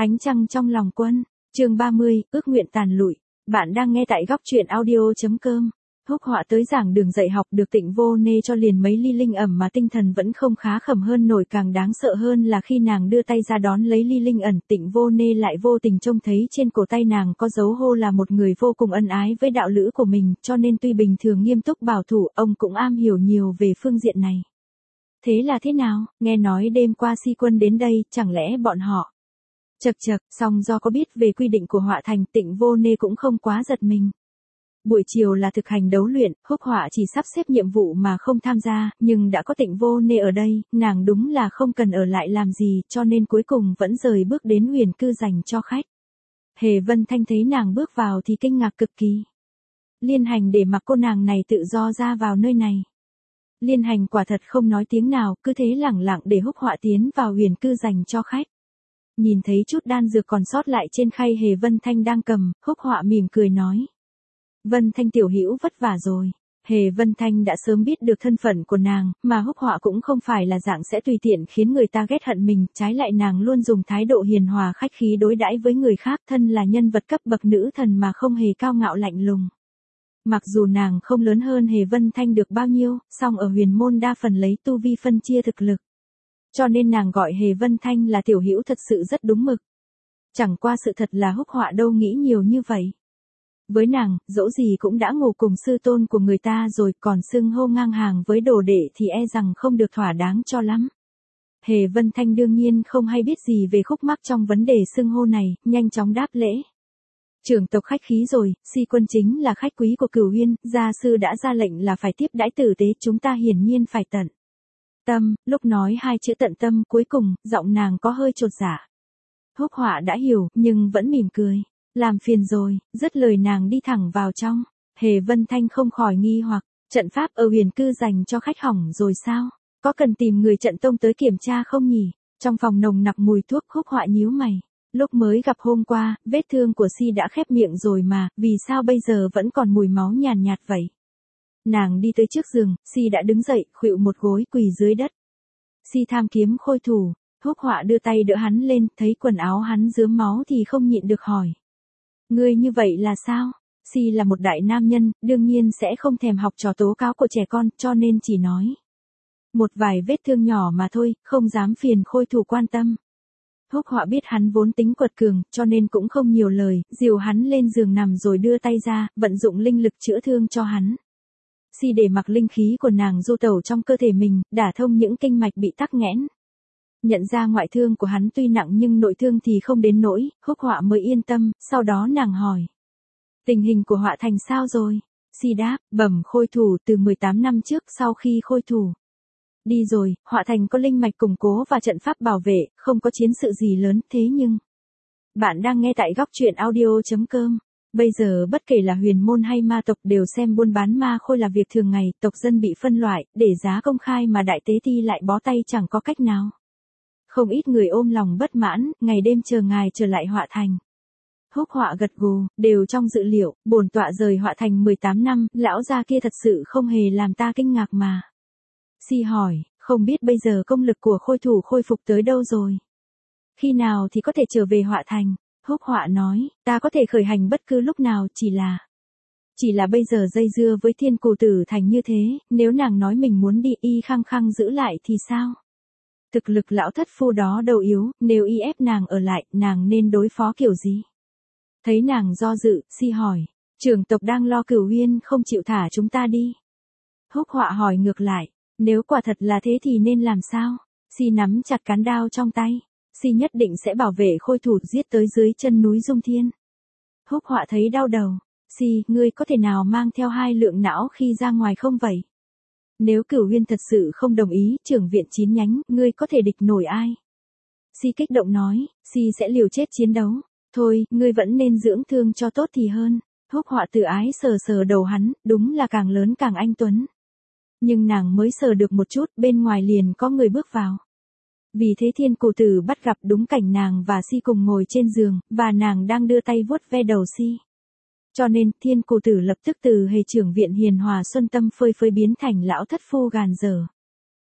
Ánh trăng trong lòng quân, chương 30, ước nguyện tàn lụi. Bạn đang nghe tại góc truyện audio.com. Húc Họa tới giảng đường dạy học được Tịnh Vô Nê cho liền mấy ly linh ẩm mà tinh thần vẫn không khá khẩm hơn nổi. Càng đáng sợ hơn là khi nàng đưa tay ra đón lấy ly linh ẩn, Tịnh Vô Nê lại vô tình trông thấy trên cổ tay nàng có dấu hô là một người vô cùng ân ái với đạo lữ của mình, cho nên tuy bình thường nghiêm túc bảo thủ, ông cũng am hiểu nhiều về phương diện này. Thế là thế nào, nghe nói đêm qua Si Quân đến đây, chẳng lẽ bọn họ... Chậc chậc, song do có biết về quy định của Họa Thành, Tịnh Vô Nê cũng không quá giật mình. Buổi chiều là thực hành đấu luyện, Húc Họa chỉ sắp xếp nhiệm vụ mà không tham gia, nhưng đã có Tịnh Vô Nê ở đây, nàng đúng là không cần ở lại làm gì, cho nên cuối cùng vẫn rời bước đến huyền cư dành cho khách. Hề Vân Thanh thấy nàng bước vào thì kinh ngạc cực kỳ. Liên Hành để mặc cô nàng này tự do ra vào nơi này. Liên Hành quả thật không nói tiếng nào, cứ thế lẳng lặng để Húc Họa tiến vào huyền cư dành cho khách. Nhìn thấy chút đan dược còn sót lại trên khay Hề Vân Thanh đang cầm, Húc Họa mỉm cười nói. Vân Thanh tiểu hữu vất vả rồi. Hề Vân Thanh đã sớm biết được thân phận của nàng, mà Húc Họa cũng không phải là dạng sẽ tùy tiện khiến người ta ghét hận mình, trái lại nàng luôn dùng thái độ hiền hòa khách khí đối đãi với người khác, thân là nhân vật cấp bậc nữ thần mà không hề cao ngạo lạnh lùng. Mặc dù nàng không lớn hơn Hề Vân Thanh được bao nhiêu, song ở huyền môn đa phần lấy tu vi phân chia thực lực. Cho nên nàng gọi Hề Vân Thanh là tiểu hữu thật sự rất đúng mực. Chẳng qua sự thật là Húc Họa đâu nghĩ nhiều như vậy. Với nàng, dẫu gì cũng đã ngủ cùng sư tôn của người ta rồi, còn xưng hô ngang hàng với đồ đệ thì e rằng không được thỏa đáng cho lắm. Hề Vân Thanh đương nhiên không hay biết gì về khúc mắc trong vấn đề xưng hô này, nhanh chóng đáp lễ. Trưởng tộc khách khí rồi, Si Quân chính là khách quý của Cửu Huyên, gia sư đã ra lệnh là phải tiếp đãi tử tế, chúng ta hiển nhiên phải tận tâm. Lúc nói hai chữ tận tâm cuối cùng, giọng nàng có hơi chột dạ. Húc Họa đã hiểu, nhưng vẫn mỉm cười. Làm phiền rồi, dứt lời nàng đi thẳng vào trong. Hề Vân Thanh không khỏi nghi hoặc, trận pháp ở huyền cư dành cho khách hỏng rồi sao? Có cần tìm người trận tông tới kiểm tra không nhỉ? Trong phòng nồng nặc mùi thuốc, Húc Họa nhíu mày. Lúc mới gặp hôm qua, vết thương của Si đã khép miệng rồi mà, vì sao bây giờ vẫn còn mùi máu nhàn nhạt vậy? Nàng đi tới trước giường, Si đã đứng dậy, khuỵu một gối quỳ dưới đất. Si tham kiếm khôi thủ. Húc Họa đưa tay đỡ hắn lên, thấy quần áo hắn rướm máu thì không nhịn được hỏi. Ngươi như vậy là sao? Si là một đại nam nhân, đương nhiên sẽ không thèm học trò tố cáo của trẻ con, cho nên chỉ nói. Một vài vết thương nhỏ mà thôi, không dám phiền khôi thủ quan tâm. Húc Họa biết hắn vốn tính quật cường, cho nên cũng không nhiều lời, dìu hắn lên giường nằm rồi đưa tay ra, vận dụng linh lực chữa thương cho hắn. Si để mặc linh khí của nàng du tẩu trong cơ thể mình, đả thông những kinh mạch bị tắc nghẽn. Nhận ra ngoại thương của hắn tuy nặng nhưng nội thương thì không đến nỗi, Húc Họa mới yên tâm, sau đó nàng hỏi. Tình hình của Họa Thành sao rồi? Si đáp, bẩm khôi thủ từ 18 năm trước sau khi khôi thủ. Đi rồi, Họa Thành có linh mạch củng cố và trận pháp bảo vệ, không có chiến sự gì lớn, thế nhưng... Bạn đang nghe tại góc truyện audio.com. Bây giờ bất kể là huyền môn hay ma tộc đều xem buôn bán ma khôi là việc thường ngày, tộc dân bị phân loại, để giá công khai mà đại tế ti lại bó tay chẳng có cách nào. Không ít người ôm lòng bất mãn, ngày đêm chờ ngài trở lại Họa Thành. Húc Họa gật gù, đều trong dự liệu, bổn tọa rời Họa Thành 18 năm, lão gia kia thật sự không hề làm ta kinh ngạc mà. Si hỏi, không biết bây giờ công lực của khôi thủ khôi phục tới đâu rồi? Khi nào thì có thể trở về Họa Thành? Húc Họa nói, ta có thể khởi hành bất cứ lúc nào, chỉ là bây giờ dây dưa với Thiên Cù Tử Thành như thế, nếu nàng nói mình muốn đi y khăng khăng giữ lại thì sao? Thực lực lão thất phu đó đâu yếu, nếu y ép nàng ở lại, nàng nên đối phó kiểu gì? Thấy nàng do dự, Si hỏi, trưởng tộc đang lo Cửu Huyên không chịu thả chúng ta đi. Húc Họa hỏi ngược lại, nếu quả thật là thế thì nên làm sao? Si nắm chặt cán đao trong tay, Si nhất định sẽ bảo vệ khôi thủ giết tới dưới chân núi Dung Thiên. Húc Họa thấy đau đầu, Si, ngươi có thể nào mang theo 2 lượng não khi ra ngoài không vậy? Nếu Cửu Huyên thật sự không đồng ý, trưởng viện 9 nhánh, ngươi có thể địch nổi ai? Si kích động nói, Si sẽ liều chết chiến đấu. Thôi, ngươi vẫn nên dưỡng thương cho tốt thì hơn. Húc Họa tự ái sờ sờ đầu hắn, đúng là càng lớn càng anh tuấn. Nhưng nàng mới sờ được một chút, bên ngoài liền có người bước vào. Vì thế Thiên Cù Tử bắt gặp đúng cảnh nàng và Si cùng ngồi trên giường, và nàng đang đưa tay vuốt ve đầu Si. Cho nên, Thiên Cù Tử lập tức từ hề trưởng viện hiền hòa xuân tâm phơi phới biến thành lão thất phu gàn dở.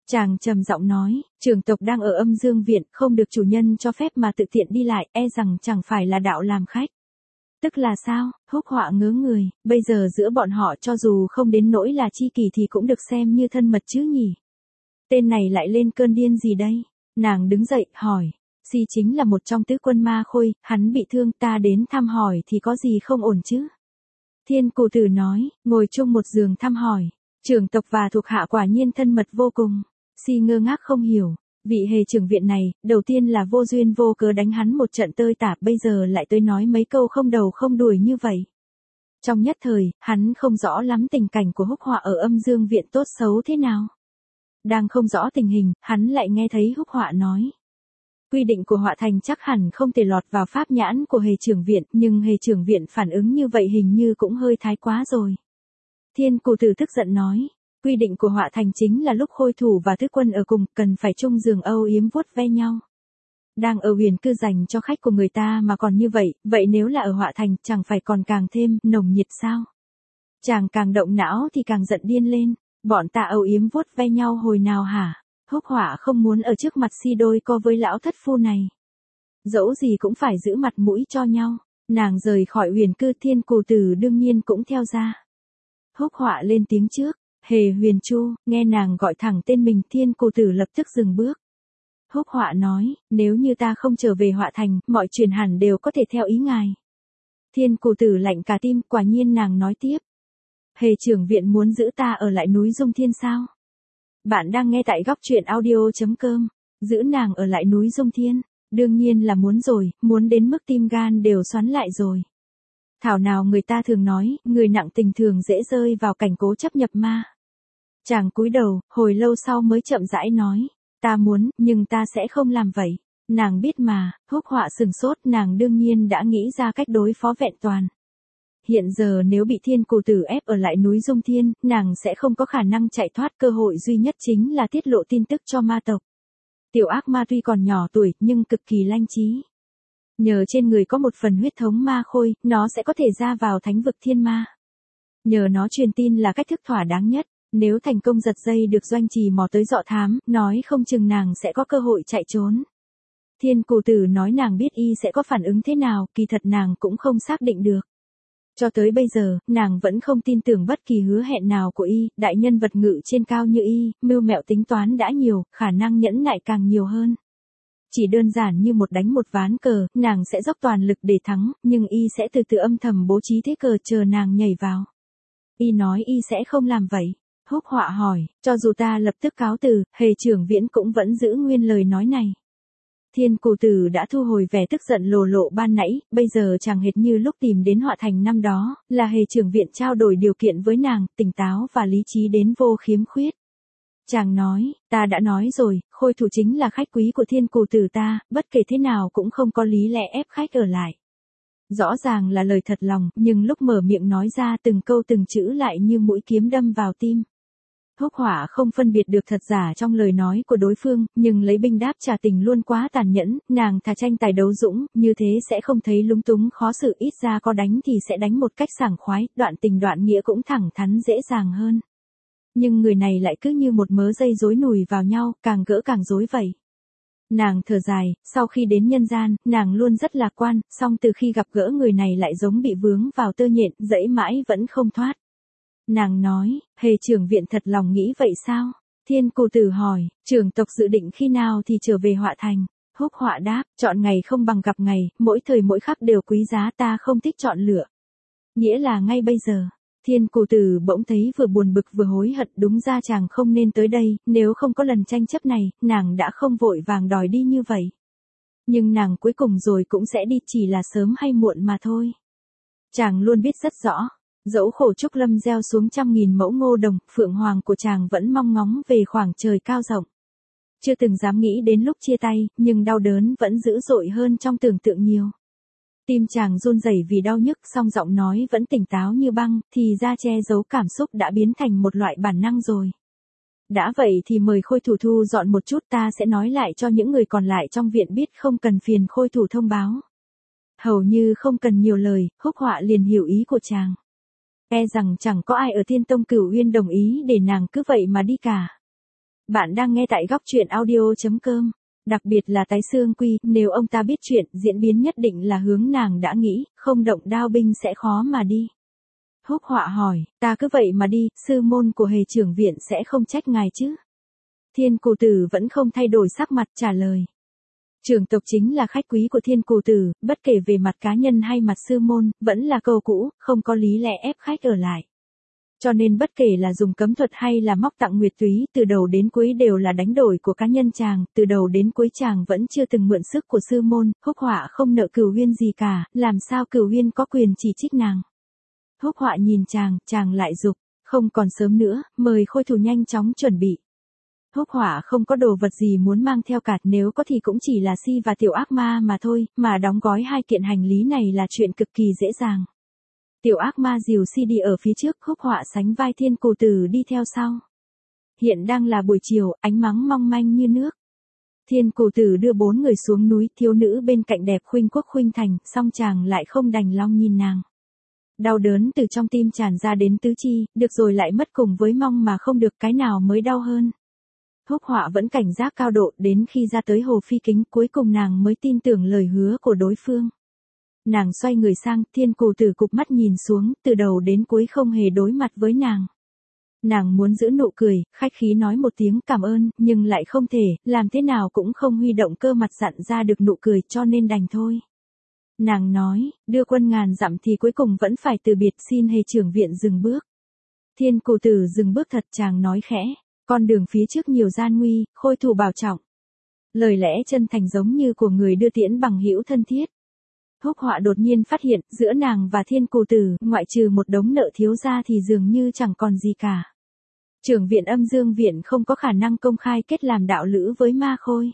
Chàng trầm giọng nói, trưởng tộc đang ở âm dương viện, không được chủ nhân cho phép mà tự tiện đi lại, e rằng chẳng phải là đạo làm khách. Tức là sao? Húc Họa ngớ người, bây giờ giữa bọn họ cho dù không đến nỗi là chi kỷ thì cũng được xem như thân mật chứ nhỉ. Tên này lại lên cơn điên gì đây? Nàng đứng dậy, hỏi. Si chính là một trong tứ quân ma khôi, hắn bị thương, ta đến thăm hỏi thì có gì không ổn chứ? Thiên Cù Tử nói, ngồi chung một giường thăm hỏi. Trưởng tộc và thuộc hạ quả nhiên thân mật vô cùng. Si ngơ ngác không hiểu. Vị hề trưởng viện này, đầu tiên là vô duyên vô cớ đánh hắn một trận tơi tả, bây giờ lại tới nói mấy câu không đầu không đuôi như vậy. Trong nhất thời, hắn không rõ lắm tình cảnh của Húc Họa ở âm dương viện tốt xấu thế nào. Đang không rõ tình hình, hắn lại nghe thấy Húc Họa nói. Quy định của Họa Thành chắc hẳn không thể lọt vào pháp nhãn của hề trưởng viện, nhưng hề trưởng viện phản ứng như vậy hình như cũng hơi thái quá rồi. Thiên Cù Tử tức giận nói. Quy định của Họa Thành chính là lúc khôi thủ và tứ quân ở cùng, cần phải chung giường âu yếm vuốt ve nhau. Đang ở huyền cư dành cho khách của người ta mà còn như vậy, vậy nếu là ở Họa Thành chẳng phải còn càng thêm nồng nhiệt sao? Chàng càng động não thì càng giận điên lên, bọn ta âu yếm vuốt ve nhau hồi nào hả? Húc Họa không muốn ở trước mặt si đôi co với lão thất phu này. Dẫu gì cũng phải giữ mặt mũi cho nhau, nàng rời khỏi huyền cư, Thiên Cù Tử đương nhiên cũng theo ra. Húc Họa lên tiếng trước. Hề Huyền Chu, nghe nàng gọi thẳng tên mình, Thiên Cù Tử lập tức dừng bước. Húc Họa nói, nếu như ta không trở về Họa Thành, mọi chuyện hẳn đều có thể theo ý ngài. Thiên Cù Tử lạnh cả tim, quả nhiên nàng nói tiếp. Hề trưởng viện muốn giữ ta ở lại núi Dung Thiên sao? Bạn đang nghe tại góc truyện audio.com. Giữ nàng ở lại núi Dung Thiên, đương nhiên là muốn rồi, muốn đến mức tim gan đều xoắn lại rồi. Thảo nào người ta thường nói, người nặng tình thường dễ rơi vào cảnh cố chấp nhập ma. Chàng cúi đầu, hồi lâu sau mới chậm rãi nói, ta muốn, nhưng ta sẽ không làm vậy. Nàng biết mà. Húc Họa sừng sốt, nàng đương nhiên đã nghĩ ra cách đối phó vẹn toàn. Hiện giờ nếu bị Thiên Cù Tử ép ở lại núi Dung Thiên, nàng sẽ không có khả năng chạy thoát, cơ hội duy nhất chính là tiết lộ tin tức cho ma tộc. Tiểu ác ma tuy còn nhỏ tuổi, nhưng cực kỳ lanh trí. Nhờ trên người có một phần huyết thống ma khôi, nó sẽ có thể ra vào thánh vực thiên ma. Nhờ nó truyền tin là cách thức thỏa đáng nhất, nếu thành công giật dây được Doanh Trì mò tới dọ thám, nói không chừng nàng sẽ có cơ hội chạy trốn. Thiên Cù Tử nói nàng biết y sẽ có phản ứng thế nào, kỳ thật nàng cũng không xác định được. Cho tới bây giờ, nàng vẫn không tin tưởng bất kỳ hứa hẹn nào của y, đại nhân vật ngự trên cao như y, mưu mẹo tính toán đã nhiều, khả năng nhẫn nại càng nhiều hơn. Chỉ đơn giản như một đánh một ván cờ, nàng sẽ dốc toàn lực để thắng, nhưng y sẽ từ từ âm thầm bố trí thế cờ chờ nàng nhảy vào. Y nói y sẽ không làm vậy. Húc Họa hỏi, cho dù ta lập tức cáo từ, hề trưởng viễn cũng vẫn giữ nguyên lời nói này. Thiên Cù Tử đã thu hồi vẻ tức giận lồ lộ ban nãy, bây giờ chàng hệt như lúc tìm đến Họa Thành năm đó, là hề trưởng viện trao đổi điều kiện với nàng, tỉnh táo và lý trí đến vô khiếm khuyết. Chàng nói, ta đã nói rồi, khôi thủ chính là khách quý của Thiên Cù Tử ta, bất kể thế nào cũng không có lý lẽ ép khách ở lại. Rõ ràng là lời thật lòng, nhưng lúc mở miệng nói ra từng câu từng chữ lại như mũi kiếm đâm vào tim. Húc Họa không phân biệt được thật giả trong lời nói của đối phương, nhưng lấy binh đáp trả tình luôn quá tàn nhẫn, nàng thà tranh tài đấu dũng, như thế sẽ không thấy lúng túng khó xử, ít ra có đánh thì sẽ đánh một cách sảng khoái, đoạn tình đoạn nghĩa cũng thẳng thắn dễ dàng hơn. Nhưng người này lại cứ như một mớ dây rối nùi vào nhau, càng gỡ càng rối vậy. Nàng thở dài, sau khi đến nhân gian, nàng luôn rất lạc quan, song từ khi gặp gỡ người này lại giống bị vướng vào tơ nhện, dẫy mãi vẫn không thoát. Nàng nói, hề trưởng viện thật lòng nghĩ vậy sao? Thiên Cù Tử hỏi, trưởng tộc dự định khi nào thì trở về Họa Thành? Húc Họa đáp, chọn ngày không bằng gặp ngày, mỗi thời mỗi khắc đều quý giá, ta không thích chọn lựa. Nghĩa là ngay bây giờ. Thiên Cù Tử bỗng thấy vừa buồn bực vừa hối hận, đúng ra chàng không nên tới đây, nếu không có lần tranh chấp này, nàng đã không vội vàng đòi đi như vậy. Nhưng nàng cuối cùng rồi cũng sẽ đi, chỉ là sớm hay muộn mà thôi. Chàng luôn biết rất rõ, dẫu khổ trúc lâm gieo xuống 100.000 mẫu ngô đồng, phượng hoàng của chàng vẫn mong ngóng về khoảng trời cao rộng. Chưa từng dám nghĩ đến lúc chia tay, nhưng đau đớn vẫn dữ dội hơn trong tưởng tượng nhiều. Tim chàng run rẩy vì đau nhức, song giọng nói vẫn tỉnh táo như băng, thì ra che giấu cảm xúc đã biến thành một loại bản năng rồi. Đã vậy thì mời khôi thủ thu dọn một chút, ta sẽ nói lại cho những người còn lại trong viện biết, không cần phiền khôi thủ thông báo. Hầu như không cần nhiều lời, Húc Họa liền hiểu ý của chàng. E rằng chẳng có ai ở Thiên Tông Cửu Uyên đồng ý để nàng cứ vậy mà đi cả. Bạn đang nghe tại góc truyện audio.com. Đặc biệt là Tái Xương Quy, nếu ông ta biết chuyện, diễn biến nhất định là hướng nàng đã nghĩ, không động đao binh sẽ khó mà đi. Húc Họa hỏi, ta cứ vậy mà đi, sư môn của Hề trưởng viện sẽ không trách ngài chứ? Thiên Cù Tử vẫn không thay đổi sắc mặt trả lời. Trưởng tộc chính là khách quý của Thiên Cù Tử, bất kể về mặt cá nhân hay mặt sư môn, vẫn là câu cũ, không có lý lẽ ép khách ở lại. Cho nên bất kể là dùng cấm thuật hay là móc tặng nguyệt túy, từ đầu đến cuối đều là đánh đổi của cá nhân chàng, từ đầu đến cuối chàng vẫn chưa từng mượn sức của sư môn, Húc Họa không nợ Cửu Huyên gì cả, làm sao Cửu Huyên có quyền chỉ trích nàng. Húc Họa nhìn chàng lại dục, không còn sớm nữa, mời Khôi Thủ nhanh chóng chuẩn bị. Húc Họa không có đồ vật gì muốn mang theo cả, nếu có thì cũng chỉ là Si và Tiểu Ác Ma mà thôi, mà đóng gói 2 kiện hành lý này là chuyện cực kỳ dễ dàng. Tiểu Ác Ma dìu Si đi ở phía trước, Húc Họa sánh vai Thiên Cù Tử đi theo sau. Hiện đang là buổi chiều, ánh nắng mong manh như nước. Thiên Cù Tử đưa 4 người xuống núi, thiếu nữ bên cạnh đẹp khuynh quốc khuynh thành, song chàng lại không đành lòng nhìn nàng. Đau đớn từ trong tim tràn ra đến tứ chi, được rồi lại mất cùng với mong mà không được, cái nào mới đau hơn. Húc Họa vẫn cảnh giác cao độ, đến khi ra tới hồ phi kính, cuối cùng nàng mới tin tưởng lời hứa của đối phương. Nàng xoay người sang, Thiên Cù Tử cụp mắt nhìn xuống, từ đầu đến cuối không hề đối mặt với nàng. Nàng muốn giữ nụ cười, khách khí nói một tiếng cảm ơn, nhưng lại không thể, làm thế nào cũng không huy động cơ mặt dặn ra được nụ cười, cho nên đành thôi. Nàng nói, đưa quân ngàn dặm thì cuối cùng vẫn phải từ biệt, xin Hề trưởng viện dừng bước. Thiên Cù Tử dừng bước thật, chàng nói khẽ, con đường phía trước nhiều gian nguy, Khôi Thủ bảo trọng. Lời lẽ chân thành giống như của người đưa tiễn bằng hữu thân thiết. Húc Họa đột nhiên phát hiện, giữa nàng và Thiên Cù Tử, ngoại trừ một đống nợ thiếu ra thì dường như chẳng còn gì cả. Trưởng viện Âm Dương viện không có khả năng công khai kết làm đạo lữ với Ma Khôi.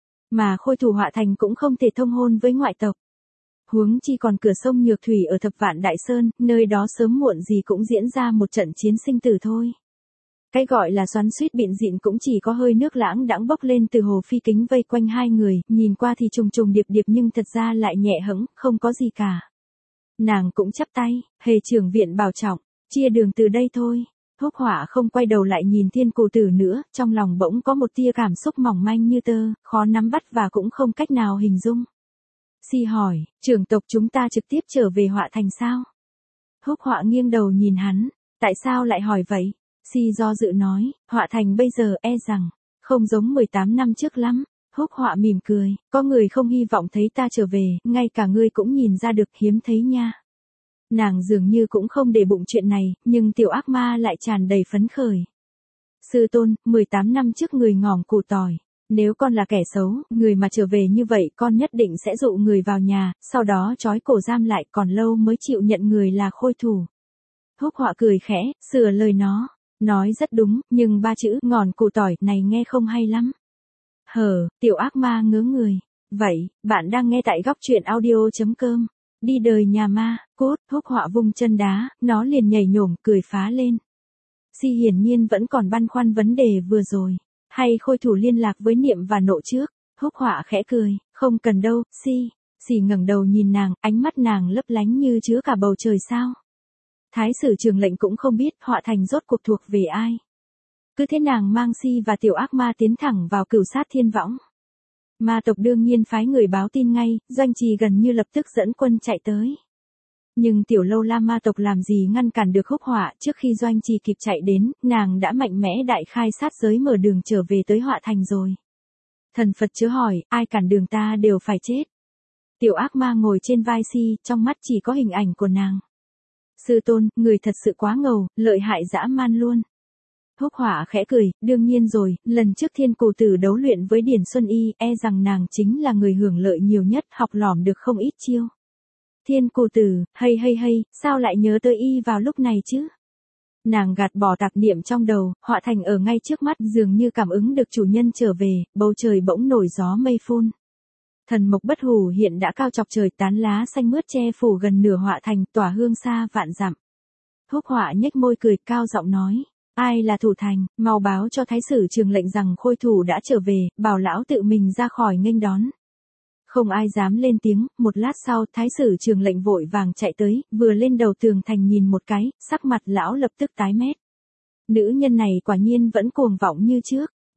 Mà Khôi Thủ Họa Thành cũng không thể thông hôn với ngoại tộc. Huống chi còn cửa sông Nhược Thủy ở Thập Vạn Đại Sơn, nơi đó sớm muộn gì cũng diễn ra một trận chiến sinh tử thôi. Cái gọi là xoắn xuýt bịn dịn cũng chỉ có hơi nước lãng đãng bốc lên từ hồ phi kính vây quanh 2 người, nhìn qua thì trùng trùng điệp điệp nhưng thật ra lại nhẹ hững, không có gì cả. Nàng cũng chắp tay, Hề trưởng viện bảo trọng, chia đường từ đây thôi. Húc Họa không quay đầu lại nhìn Thiên Cù Tử nữa, trong lòng bỗng có một tia cảm xúc mỏng manh như tơ, khó nắm bắt và cũng không cách nào hình dung. Si hỏi, trưởng tộc chúng ta trực tiếp trở về Họa Thành sao? Húc Họa nghiêng đầu nhìn hắn, tại sao lại hỏi vậy? Si do dự nói, Họa Thành bây giờ e rằng, không giống 18 năm trước lắm. Húc Họa mỉm cười, có người không hy vọng thấy ta trở về, ngay cả ngươi cũng nhìn ra được, hiếm thấy nha. Nàng dường như cũng không để bụng chuyện này, nhưng Tiểu Ác Ma lại tràn đầy phấn khởi. Sư tôn, 18 năm trước người ngỏm củ tỏi. Nếu con là kẻ xấu, người mà trở về như vậy con nhất định sẽ dụ người vào nhà, sau đó trói cổ giam lại, còn lâu mới chịu nhận người là Khôi Thủ. Húc Họa cười khẽ, sửa lời nó. Nói rất đúng, nhưng 3 chữ ngọn củ tỏi này nghe không hay lắm. Tiểu Ác Ma ngớ người. Vậy, bạn đang nghe tại góc truyện audio.com. Đi đời nhà ma, cốt, Húc Họa vung chân đá, nó liền nhảy nhổm, cười phá lên. Si hiển nhiên vẫn còn băn khoăn vấn đề vừa rồi. Hay Khôi Thủ liên lạc với Niệm và Nộ trước? Húc Họa khẽ cười, không cần đâu, Si ngẩng đầu nhìn nàng, ánh mắt nàng lấp lánh như chứa cả bầu trời sao. Thái sử Trường Lệnh cũng không biết Họa Thành rốt cuộc thuộc về ai. Cứ thế nàng mang Si và Tiểu Ác Ma tiến thẳng vào Cửu Sát Thiên Võng. Ma tộc đương nhiên phái người báo tin ngay, Doanh Trì gần như lập tức dẫn quân chạy tới. Nhưng Tiểu Lâu La ma tộc làm gì ngăn cản được Húc Họa, trước khi Doanh Trì kịp chạy đến, nàng đã mạnh mẽ đại khai sát giới mở đường trở về tới Họa Thành rồi. Thần Phật chớ hỏi, ai cản đường ta đều phải chết. Tiểu Ác Ma ngồi trên vai Si, trong mắt chỉ có hình ảnh của nàng. Sư tôn, người thật sự quá ngầu, lợi hại dã man luôn. Húc Họa khẽ cười, đương nhiên rồi, lần trước Thiên Cù Tử đấu luyện với Điển Xuân Y, e rằng nàng chính là người hưởng lợi nhiều nhất, học lỏm được không ít chiêu. Thiên Cù Tử, hay, sao lại nhớ tới y vào lúc này chứ? Nàng gạt bỏ tạp niệm trong đầu, Họa Thành ở ngay trước mắt, dường như cảm ứng được chủ nhân trở về, bầu trời bỗng nổi gió mây phun. Thần mộc bất hủ hiện đã cao chọc trời, tán lá xanh mướt che phủ gần nửa Họa Thành, tỏa hương xa vạn dặm. Húc Họa nhếch môi cười, cao giọng nói, ai là thủ thành, mau báo cho Thái sử Trường Lệnh rằng Khôi Thủ đã trở về, bảo lão tự mình ra khỏi nghênh đón. Không ai dám lên tiếng, một lát sau, Thái sử Trường Lệnh vội vàng chạy tới, vừa lên đầu tường thành nhìn một cái, sắc mặt lão lập tức tái mét. Nữ nhân này quả nhiên vẫn cuồng vọng như trước.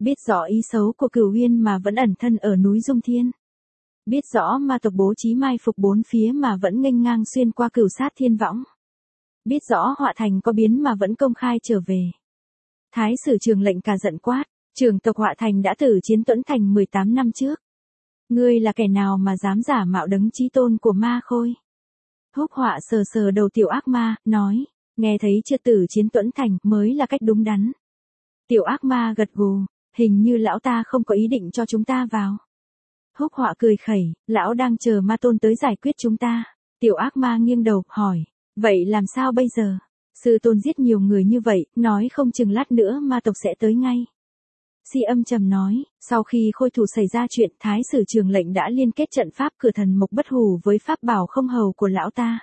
Biết rõ ý xấu của Cửu Uyên mà vẫn ẩn thân ở núi Dung Thiên. Biết rõ ma tộc bố trí mai phục bốn phía mà vẫn nghênh ngang xuyên qua Cửu Sát Thiên Võng. Biết rõ Họa Thành có biến mà vẫn công khai trở về. Thái sử Trường Lệnh cả giận quát, trưởng tộc Họa Thành đã tử chiến Tuẫn Thành 18 năm trước. Ngươi là kẻ nào mà dám giả mạo đấng chí tôn của ma khôi? Húc Họa sờ sờ đầu tiểu ác ma, nói, nghe thấy chưa, tử chiến Tuẫn Thành mới là cách đúng đắn. Tiểu ác ma gật gù, hình như lão ta không có ý định cho chúng ta vào. Húc Họa cười khẩy, lão đang chờ ma tôn tới giải quyết chúng ta. Tiểu ác ma nghiêng đầu, hỏi, vậy làm sao bây giờ? Sư tôn giết nhiều người như vậy, nói không chừng lát nữa ma tộc sẽ tới ngay. Si âm trầm nói, sau khi khôi thủ xảy ra chuyện, Thái sử Trường Lệnh đã liên kết trận pháp cửa thần mộc bất hủ với pháp bảo không hầu của lão ta.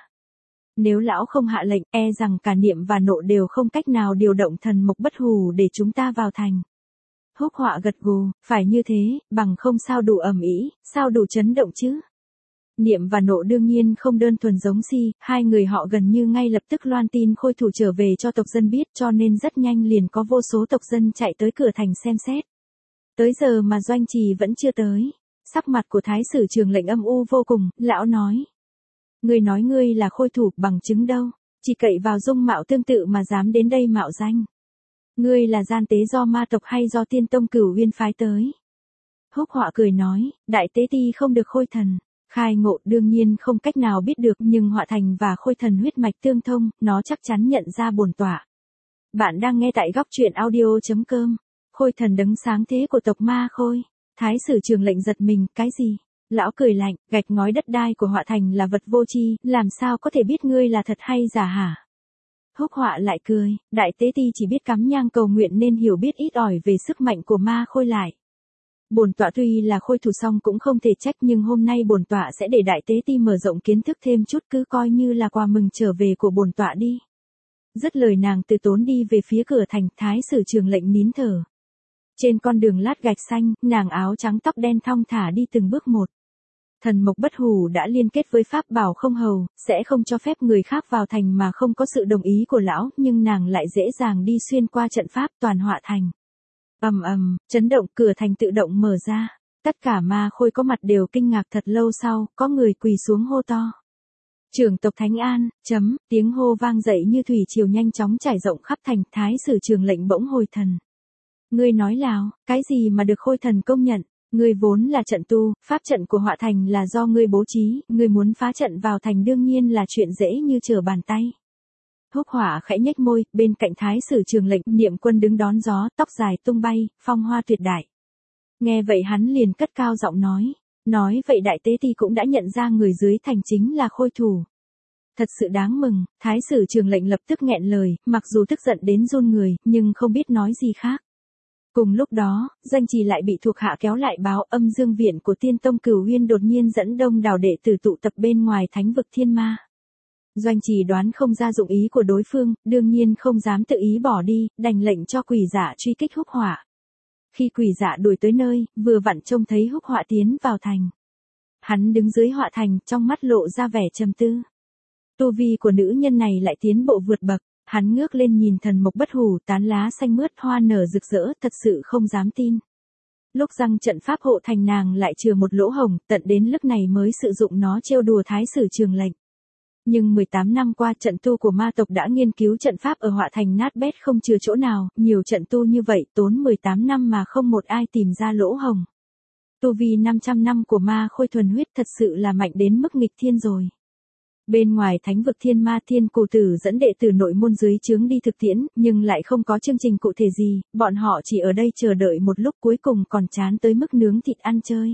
Nếu lão không hạ lệnh, e rằng cả niệm và nộ đều không cách nào điều động thần mộc bất hủ để chúng ta vào thành. Húc Họa gật gù, phải như thế, bằng không sao đủ ầm ĩ, sao đủ chấn động chứ. Niệm và nộ đương nhiên không đơn thuần giống Si, hai người họ gần như ngay lập tức loan tin khôi thủ trở về cho tộc dân biết, cho nên rất nhanh liền có vô số tộc dân chạy tới cửa thành xem xét. Tới giờ mà Doanh Trì vẫn chưa tới. Sắc mặt của Thái sử Trường Lệnh âm u vô cùng, lão nói. Ngươi nói ngươi là khôi thủ, bằng chứng đâu, chỉ cậy vào dung mạo tương tự mà dám đến đây mạo danh. Ngươi là gian tế do ma tộc hay do Tiên Tông Cửu Uyên phái tới? Húc Họa cười nói, đại tế ti không được khôi thần. Khai ngộ đương nhiên không cách nào biết được, nhưng Họa Thành và khôi thần huyết mạch tương thông, nó chắc chắn nhận ra bổn tọa. Bạn đang nghe tại góc truyện audio.com. Khôi thần đấng sáng thế của tộc ma khôi. Thái sử Trường Lệnh giật mình, cái gì? Lão cười lạnh, gạch ngói đất đai của Họa Thành là vật vô tri, làm sao có thể biết ngươi là thật hay giả hả? Húc Họa lại cười, đại tế ti chỉ biết cắm nhang cầu nguyện nên hiểu biết ít ỏi về sức mạnh của ma khôi lại. Bổn tọa tuy là khôi thủ song cũng không thể trách, nhưng hôm nay bổn tọa sẽ để đại tế ti mở rộng kiến thức thêm chút, cứ coi như là quà mừng trở về của bổn tọa đi. Dứt lời nàng từ tốn đi về phía cửa thành. Thái sử Trường Lệnh nín thở. Trên con đường lát gạch xanh, nàng áo trắng tóc đen thong thả đi từng bước một. Thần mộc bất hủ đã liên kết với pháp bảo không hầu, sẽ không cho phép người khác vào thành mà không có sự đồng ý của lão, nhưng nàng lại dễ dàng đi xuyên qua trận pháp toàn Họa Thành. Ầm ầm, chấn động, cửa thành tự động mở ra. Tất cả ma khôi có mặt đều kinh ngạc. Thật lâu sau, có người quỳ xuống hô to. Trưởng tộc Thánh An, tiếng hô vang dậy như thủy triều nhanh chóng trải rộng khắp thành. Thái sử Trường Lệnh bỗng hồi thần. Ngươi nói láo, cái gì mà được khôi thần công nhận? Ngươi vốn là trận tu, pháp trận của Họa Thành là do ngươi bố trí, ngươi muốn phá trận vào thành đương nhiên là chuyện dễ như trở bàn tay. Húc Họa khẽ nhếch môi, bên cạnh Thái sử Trường Lệnh, Niệm Quân đứng đón gió, tóc dài tung bay, phong hoa tuyệt đại. Nghe vậy hắn liền cất cao giọng nói vậy đại tế ti cũng đã nhận ra người dưới thành chính là khôi thủ. Thật sự đáng mừng. Thái sử Trường Lệnh lập tức nghẹn lời, mặc dù tức giận đến run người, nhưng không biết nói gì khác. Cùng lúc đó, Doanh Trì lại bị thuộc hạ kéo lại báo, Âm Dương Viện của Tiên Tông Cửu Uyên đột nhiên dẫn đông đảo đệ tử tụ tập bên ngoài thánh vực thiên ma. Doanh Trì đoán không ra dụng ý của đối phương, đương nhiên không dám tự ý bỏ đi, đành lệnh cho quỷ dạ truy kích Húc Họa. Khi quỷ dạ đuổi tới nơi, vừa vặn trông thấy Húc Họa tiến vào thành. Hắn đứng dưới Họa Thành, trong mắt lộ ra vẻ trầm tư. Tu vi của nữ nhân này lại tiến bộ vượt bậc. Hắn ngước lên nhìn thần mộc bất hủ, tán lá xanh mướt, hoa nở rực rỡ, thật sự không dám tin. Lúc răng trận pháp hộ thành nàng lại chừa một lỗ hổng, tận đến lúc này mới sử dụng nó trêu đùa Thái sử Trường Lệnh. Nhưng 18 năm qua, trận tu của ma tộc đã nghiên cứu trận pháp ở Họa Thành nát bét không chừa chỗ nào, nhiều trận tu như vậy tốn 18 năm mà không một ai tìm ra lỗ hổng. Tu vi 500 năm của ma khôi thuần huyết thật sự là mạnh đến mức nghịch thiên rồi. Bên ngoài thánh vực thiên ma, Thiên Cù Tử dẫn đệ tử nội môn dưới trướng đi thực tiễn, nhưng lại không có chương trình cụ thể gì, bọn họ chỉ ở đây chờ đợi một lúc, cuối cùng còn chán tới mức nướng thịt ăn chơi.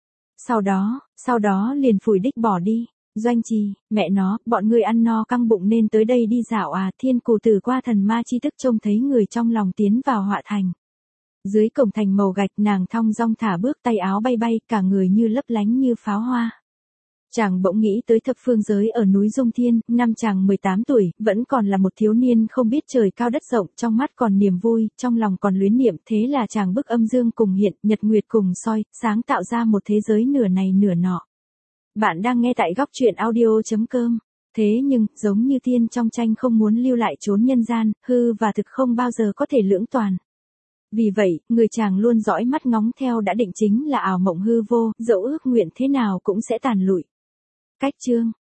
Sau đó liền phủi đích bỏ đi. Doanh Trì, mẹ nó, bọn ngươi ăn no căng bụng nên tới đây đi dạo à? Thiên Cù Tử qua thần ma chi tức trông thấy người trong lòng tiến vào Họa Thành. Dưới cổng thành màu gạch, nàng thong dong thả bước, tay áo bay bay, cả người như lấp lánh như pháo hoa. Chàng bỗng nghĩ tới thập phương giới ở núi Dung Thiên, năm chàng 18 tuổi, vẫn còn là một thiếu niên không biết trời cao đất rộng, trong mắt còn niềm vui, trong lòng còn luyến niệm, thế là chàng bức âm dương cùng hiện, nhật nguyệt cùng soi, sáng tạo ra một thế giới nửa này nửa nọ. Bạn đang nghe tại góc truyện audio.com. Thế nhưng, giống như tiên trong tranh không muốn lưu lại chốn nhân gian, hư và thực không bao giờ có thể lưỡng toàn. Vì vậy, người chàng luôn dõi mắt ngóng theo đã định chính là ảo mộng hư vô, dẫu ước nguyện thế nào cũng sẽ tàn lụi. Cách chương